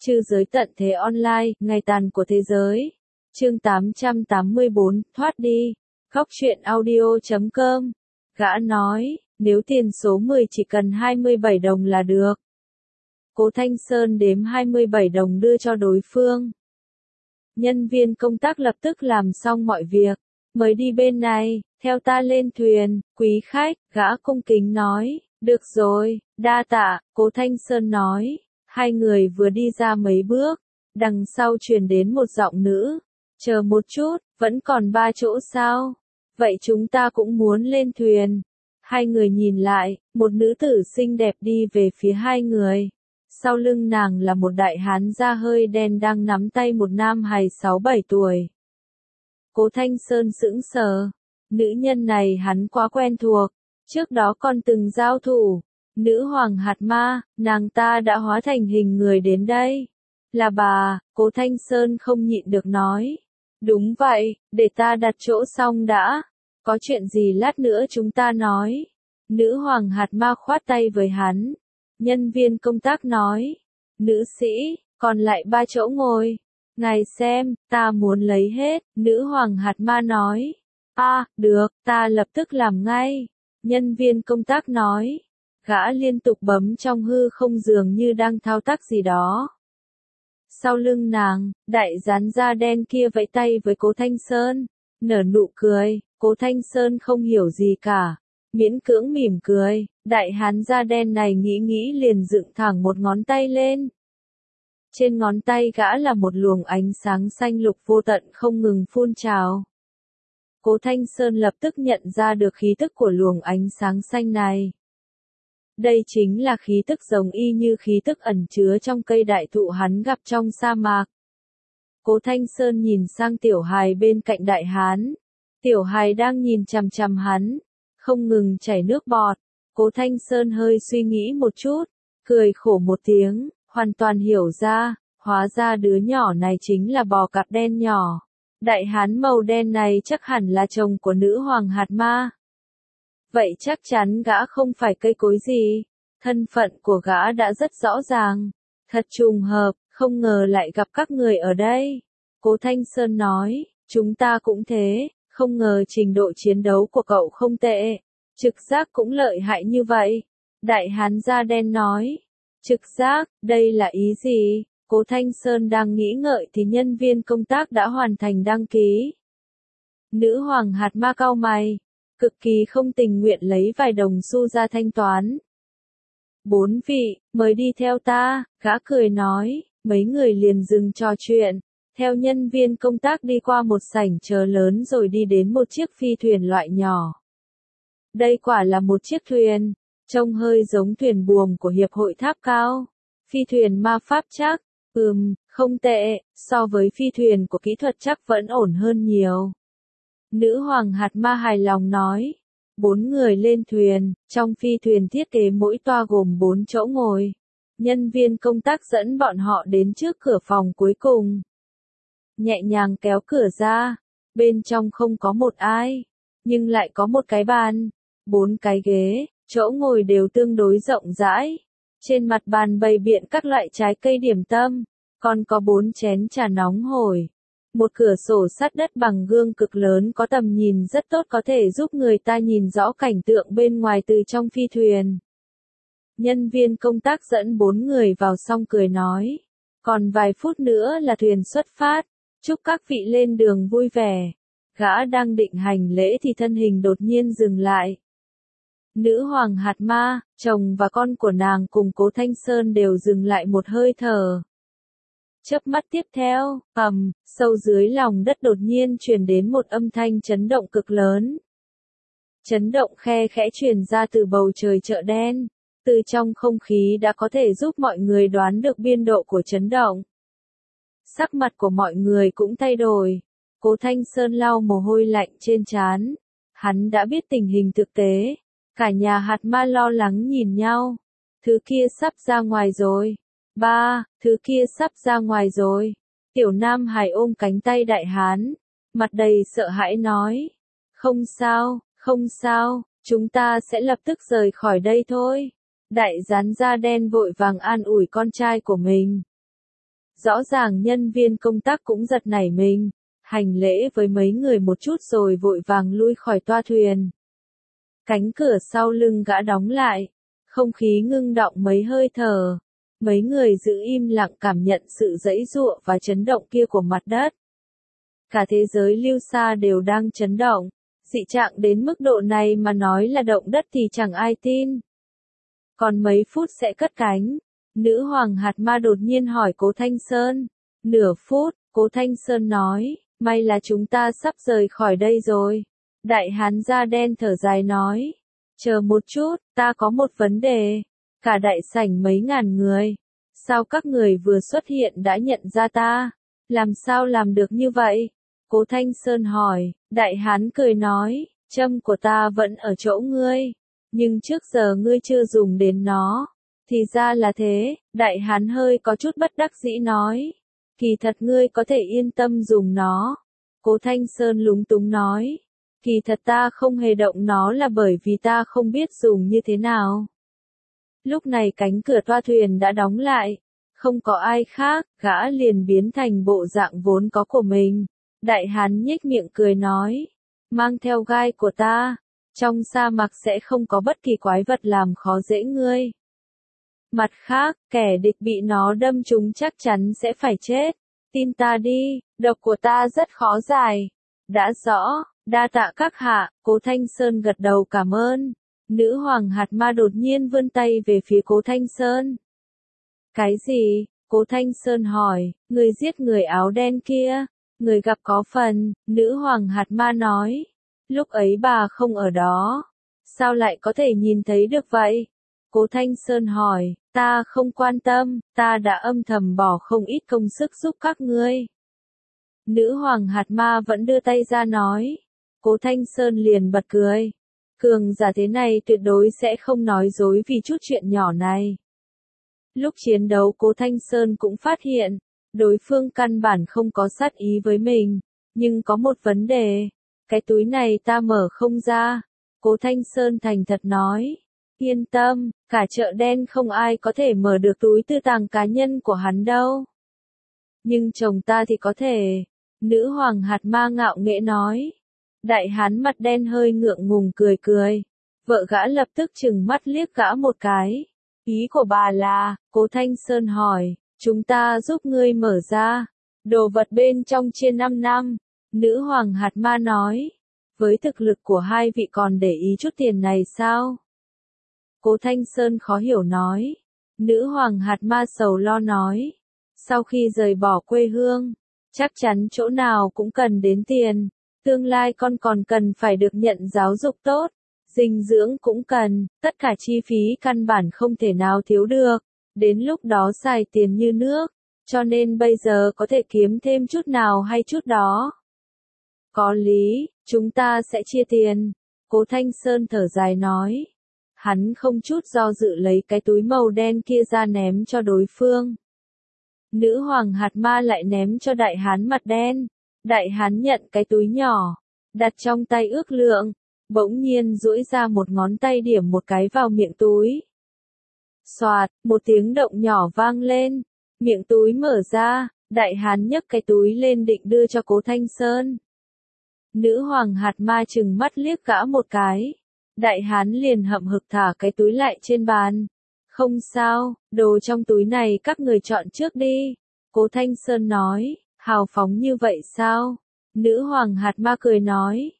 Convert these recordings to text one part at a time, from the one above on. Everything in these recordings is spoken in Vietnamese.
Trư giới tận thế online, ngày tàn của thế giới. Chương 884, thoát đi. Góc truyện audio.com. Gã nói, nếu tiền số 10 chỉ cần 27 đồng là được. Cố Thanh Sơn đếm 27 đồng đưa cho đối phương. Nhân viên công tác lập tức làm xong mọi việc. Mới đi bên này, theo ta lên thuyền, quý khách, gã cung kính nói. Được rồi, đa tạ, Cố Thanh Sơn nói. Hai người vừa đi ra mấy bước, đằng sau truyền đến một giọng nữ. Chờ một chút, vẫn còn 3 chỗ sao? Vậy chúng ta cũng muốn lên thuyền. Hai người nhìn lại, một nữ tử xinh đẹp đi về phía hai người. Sau lưng nàng là một đại hán da hơi đen đang nắm tay một nam hài 6-7 tuổi. Cố Thanh Sơn sững sờ. Nữ nhân này hắn quá quen thuộc. Trước đó còn từng giao thủ. Nữ hoàng hạt ma, nàng ta đã hóa thành hình người đến đây. Là bà, Cố Thanh Sơn không nhịn được nói. Đúng vậy, để ta đặt chỗ xong đã. Có chuyện gì lát nữa chúng ta nói. Nữ hoàng hạt ma khoát tay với hắn. Nhân viên công tác nói. Nữ sĩ, còn lại 3 chỗ ngồi. Ngài xem, ta muốn lấy hết. Nữ hoàng hạt ma nói. Được, ta lập tức làm ngay. Nhân viên công tác nói. Gã liên tục bấm trong hư không dường như đang thao tác gì đó. Sau lưng nàng, đại gián da đen kia vẫy tay với Cố Thanh Sơn, nở nụ cười. Cố Thanh Sơn không hiểu gì cả, miễn cưỡng mỉm cười. Đại hán da đen này nghĩ liền dựng thẳng một ngón tay lên. Trên ngón tay gã là một luồng ánh sáng xanh lục vô tận không ngừng phun trào. Cố Thanh Sơn lập tức nhận ra được khí tức của luồng ánh sáng xanh này. Đây chính là khí tức giống y như khí tức ẩn chứa trong cây đại thụ hắn gặp trong sa mạc. Cố Thanh Sơn nhìn sang tiểu hài bên cạnh đại hán. Tiểu hài đang nhìn chằm chằm hắn, không ngừng chảy nước bọt. Cố Thanh Sơn hơi suy nghĩ một chút, cười khổ một tiếng, hoàn toàn hiểu ra, hóa ra đứa nhỏ này chính là bò cạp đen nhỏ. Đại hán màu đen này chắc hẳn là chồng của nữ hoàng hạt ma. Vậy chắc chắn gã không phải cây cối gì. Thân phận của gã đã rất rõ ràng. Thật trùng hợp, không ngờ lại gặp các người ở đây. Cố Thanh Sơn nói, chúng ta cũng thế, không ngờ trình độ chiến đấu của cậu không tệ. Trực giác cũng lợi hại như vậy. Đại hán da đen nói, trực giác, đây là ý gì? Cố Thanh Sơn đang nghĩ ngợi thì nhân viên công tác đã hoàn thành đăng ký. Nữ hoàng hạt ma cau mày, cực kỳ không tình nguyện lấy vài đồng xu ra thanh toán. 4 vị, mời đi theo ta, gã cười nói. Mấy người liền dừng trò chuyện, theo nhân viên công tác đi qua một sảnh chờ lớn rồi đi đến một chiếc phi thuyền loại nhỏ. Đây quả là một chiếc thuyền, trông hơi giống thuyền buồm của Hiệp hội Tháp Cao. Phi thuyền ma pháp chắc, không tệ, so với phi thuyền của kỹ thuật chắc vẫn ổn hơn nhiều. Nữ hoàng hạt ma hài lòng nói. 4 người lên thuyền, trong phi thuyền thiết kế mỗi toa gồm 4 chỗ ngồi. Nhân viên công tác dẫn bọn họ đến trước cửa phòng cuối cùng. Nhẹ nhàng kéo cửa ra, bên trong không có một ai, nhưng lại có một cái bàn, 4 cái ghế, chỗ ngồi đều tương đối rộng rãi. Trên mặt bàn bày biện các loại trái cây điểm tâm, còn có 4 chén trà nóng hổi. Một cửa sổ sắt đất bằng gương cực lớn có tầm nhìn rất tốt có thể giúp người ta nhìn rõ cảnh tượng bên ngoài từ trong phi thuyền. Nhân viên công tác dẫn 4 người vào xong cười nói. Còn vài phút nữa là thuyền xuất phát, chúc các vị lên đường vui vẻ. Gã đang định hành lễ thì thân hình đột nhiên dừng lại. Nữ hoàng hạt ma, chồng và con của nàng cùng Cố Thanh Sơn đều dừng lại một hơi thở. Chớp mắt tiếp theo, sâu dưới lòng đất đột nhiên truyền đến một âm thanh chấn động cực lớn. Chấn động khe khẽ truyền ra từ bầu trời chợ đen, từ trong không khí đã có thể giúp mọi người đoán được biên độ của chấn động. Sắc mặt của mọi người cũng thay đổi. Cố Thanh Sơn lau mồ hôi lạnh trên trán. Hắn đã biết tình hình thực tế. Cả nhà hạt ma lo lắng nhìn nhau. Thứ kia sắp ra ngoài rồi. Thứ kia sắp ra ngoài rồi. Tiểu Nam Hải ôm cánh tay đại hán, mặt đầy sợ hãi nói. Không sao, chúng ta sẽ lập tức rời khỏi đây thôi. Đại gián da đen vội vàng an ủi con trai của mình. Rõ ràng nhân viên công tác cũng giật nảy mình, hành lễ với mấy người một chút rồi vội vàng lui khỏi toa thuyền. Cánh cửa sau lưng gã đóng lại, không khí ngưng đọng mấy hơi thở. Mấy người giữ im lặng cảm nhận sự giãy giụa và chấn động kia của mặt đất. Cả thế giới Lưu Sa đều đang chấn động, dị trạng đến mức độ này mà nói là động đất thì chẳng ai tin. Còn mấy phút sẽ cất cánh, nữ hoàng hạt ma đột nhiên hỏi Cố Thanh Sơn. Nửa phút, Cố Thanh Sơn nói, may là chúng ta sắp rời khỏi đây rồi. Đại hán da đen thở dài nói, chờ một chút, ta có một vấn đề. Cả đại sảnh mấy ngàn người, sao các người vừa xuất hiện đã nhận ra ta? Làm sao làm được như vậy? Cố Thanh Sơn hỏi, đại hán cười nói, châm của ta vẫn ở chỗ ngươi, nhưng trước giờ ngươi chưa dùng đến nó. Thì ra là thế, đại hán hơi có chút bất đắc dĩ nói, kỳ thật ngươi có thể yên tâm dùng nó. Cố Thanh Sơn lúng túng nói, kỳ thật ta không hề động nó là bởi vì ta không biết dùng như thế nào. Lúc này cánh cửa toa thuyền đã đóng lại, không có ai khác, gã liền biến thành bộ dạng vốn có của mình. Đại hán nhếch miệng cười nói, mang theo gai của ta, trong sa mạc sẽ không có bất kỳ quái vật làm khó dễ ngươi. Mặt khác, kẻ địch bị nó đâm trúng chắc chắn sẽ phải chết. Tin ta đi, độc của ta rất khó giải. Đã rõ, đa tạ các hạ. Cố Thanh Sơn gật đầu cảm ơn. Nữ hoàng hạt ma đột nhiên vươn tay về phía Cố Thanh Sơn. Cái gì? Cố Thanh Sơn hỏi, người giết người áo đen kia. Người gặp có phần, nữ hoàng hạt ma nói. Lúc ấy bà không ở đó. Sao lại có thể nhìn thấy được vậy? Cố Thanh Sơn hỏi, ta không quan tâm, ta đã âm thầm bỏ không ít công sức giúp các ngươi. Nữ hoàng hạt ma vẫn đưa tay ra nói. Cố Thanh Sơn liền bật cười. Cường giả thế này tuyệt đối sẽ không nói dối vì chút chuyện nhỏ này. Lúc chiến đấu Cố Thanh Sơn cũng phát hiện, đối phương căn bản không có sát ý với mình, nhưng có một vấn đề, cái túi này ta mở không ra. Cố Thanh Sơn thành thật nói, yên tâm, cả chợ đen không ai có thể mở được túi tư tàng cá nhân của hắn đâu. Nhưng chồng ta thì có thể, nữ hoàng hạt ma ngạo nghễ nói. Đại hán mặt đen hơi ngượng ngùng cười cười, vợ gã lập tức trừng mắt liếc gã một cái. Ý của bà là, Cố Thanh Sơn hỏi, chúng ta giúp ngươi mở ra, đồ vật bên trong trên 5 năm, nữ hoàng hạt ma nói, với thực lực của hai vị còn để ý chút tiền này sao? Cố Thanh Sơn khó hiểu nói, nữ hoàng hạt ma sầu lo nói, sau khi rời bỏ quê hương, chắc chắn chỗ nào cũng cần đến tiền, tương lai con còn cần phải được nhận giáo dục tốt, dinh dưỡng cũng cần, tất cả chi phí căn bản không thể nào thiếu được, đến lúc đó xài tiền như nước, cho nên bây giờ có thể kiếm thêm chút nào hay chút đó. Có lý, chúng ta sẽ chia tiền, Cố Thanh Sơn thở dài nói. Hắn không chút do dự lấy cái túi màu đen kia ra ném cho đối phương. Nữ hoàng hạt ma lại ném cho đại hán mặt đen. Đại hán nhận cái túi nhỏ, đặt trong tay ước lượng, bỗng nhiên duỗi ra một ngón tay điểm một cái vào miệng túi. Xoạt, một tiếng động nhỏ vang lên, miệng túi mở ra, đại hán nhấc cái túi lên định đưa cho Cố Thanh Sơn. Nữ hoàng hạt ma trừng mắt liếc gã một cái. Đại hán liền hậm hực thả cái túi lại trên bàn. Không sao, đồ trong túi này các người chọn trước đi. Cố Thanh Sơn nói, hào phóng như vậy sao? Nữ hoàng hạt ma cười nói,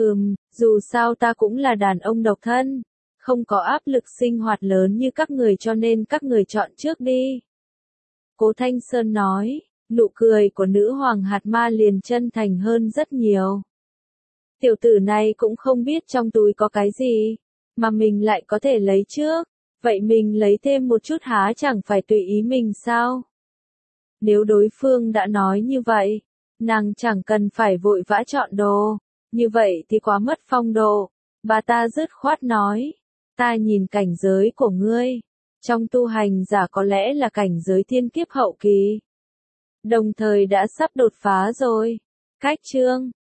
dù sao ta cũng là đàn ông độc thân, không có áp lực sinh hoạt lớn như các người cho nên các người chọn trước đi. Cố Thanh Sơn nói, nụ cười của nữ hoàng hạt ma liền chân thành hơn rất nhiều. Tiểu tử này cũng không biết trong túi có cái gì, mà mình lại có thể lấy trước, vậy mình lấy thêm một chút há chẳng phải tùy ý mình sao? Nếu đối phương đã nói như vậy, nàng chẳng cần phải vội vã chọn đồ, như vậy thì quá mất phong độ. Bà ta dứt khoát nói, ta nhìn cảnh giới của ngươi, trong tu hành giả có lẽ là cảnh giới thiên kiếp hậu kỳ, đồng thời đã sắp đột phá rồi. Cách chương